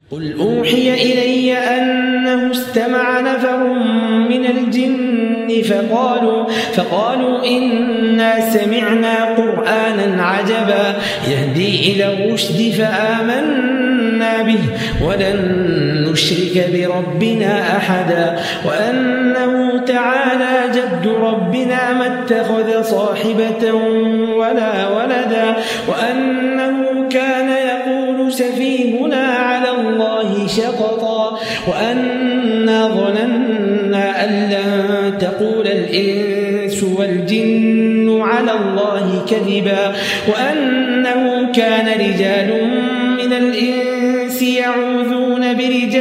قل أوحي إلي أنه استمع نفر من الجن فقالوا إنا سمعنا قرآنا عجبا يهدي إلى الرشد فآمنا به ولن نشرك بربنا أحدا وأنه تعالى جد ربنا ما اتخذ صاحبة ولا ولدا وأنه كان يقول سفيهنا على الله شططا وأنا ظننا أن لن تقول الإنس والجن على الله كذبا وأنه كان رجال من الإنس يعوذون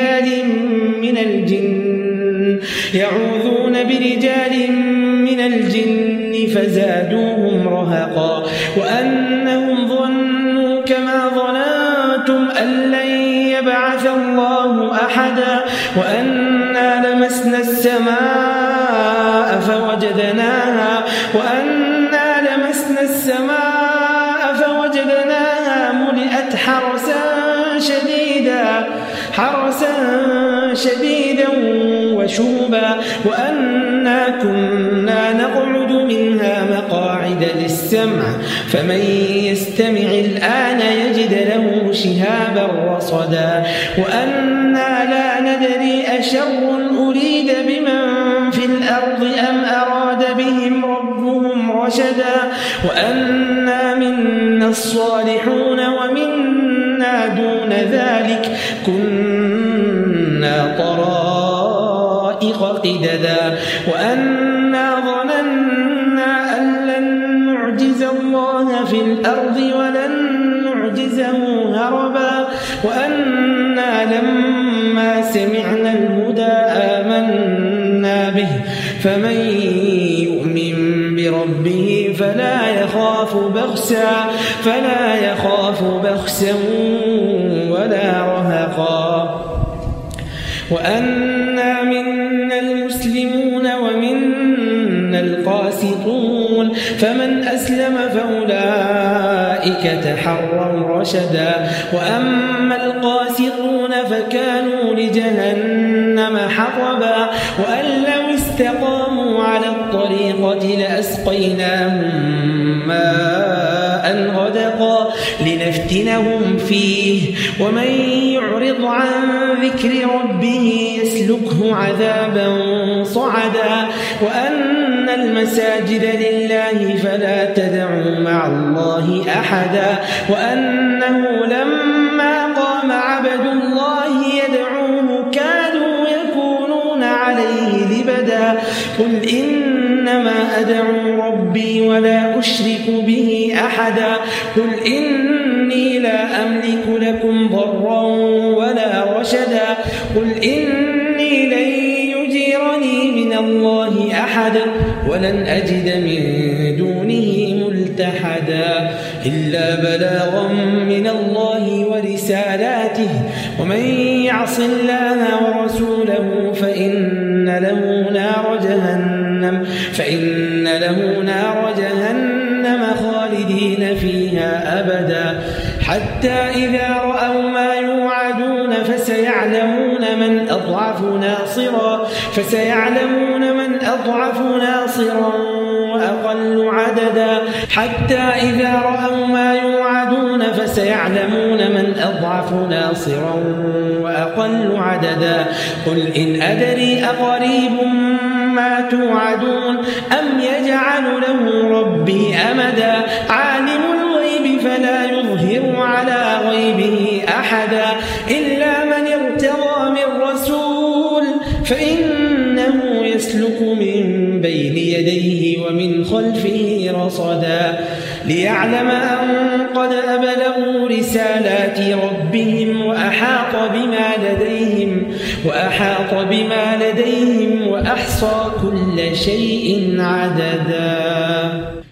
برجال من الجن فزادوهم رهقا وأنهم ظنوا كما ظننتم أن لن يبعث الله أحدا وأنا لمسنا السماء فوجدناها ملئت حرسا شديدا وشوبا وأنا كنا نقعد منها مقاعد للسمع فمن يستمع الآن يجد له شهابا رصدا وأنا لا ندري أشر أريد بمن في الأرض أم أراد بهم ربهم رشدا وأنا منا الصالحون ومنا دون ذلك كنا طرائق قددا وأنا ظننا أن لن نعجز الله في الأرض ولن نعجزه هربا وأنا لما سمعنا الهدى آمنا به فمن يؤمن بربه فلا يخاف بخسا ولا رهقا وأنا منا المسلمون ومنا القاسطون فمن أسلم فأولئك تحروا رشدا وأما القاسطون فكانوا لجهنم حطبا وأن لو استقاموا على الطريقة لأسقيناهم ماء غدقا لنفتنهم فيه ومن يعرض عن ذكر ربه يسلكه عذابا صعدا وأن المساجد لله فلا تدعوا مع الله أحدا وأنه لما قام عبد الله يدعوه كادوا يكونون عليه لبدا قل إنما أدعو ربي ولا أشرك به أحدا قل إني لا أملك لكم ضرا ولا رشدا قل إني لن يجيرني من الله أحدا ولن أجد من دونه ملتحدا إلا بلاغا من الله ورسالاته ومن يعص الله ورسوله فإن له نار جهنم خالدين فيها أبدا حتى إذا رأوا ما يوعدون فسيعلمون من أضعف ناصرا وأقل عددا حتى إذا رأوا ما يوعدون فسيعلمون من أضعف ناصرا وأقل عددا قل إن أدري أقريب ما توعدون أم يجعل له ربي أمدا عالم الغيب فلا يظهر على غيبه أحدا إلا من ارتضى من رسول فإنه يسلك من بين يديه ومن خلفه رصدا ليعلم أن قد أبلغوا رسالات ربهم وأحاط بما لديهم وأحصى كل شيء عددا.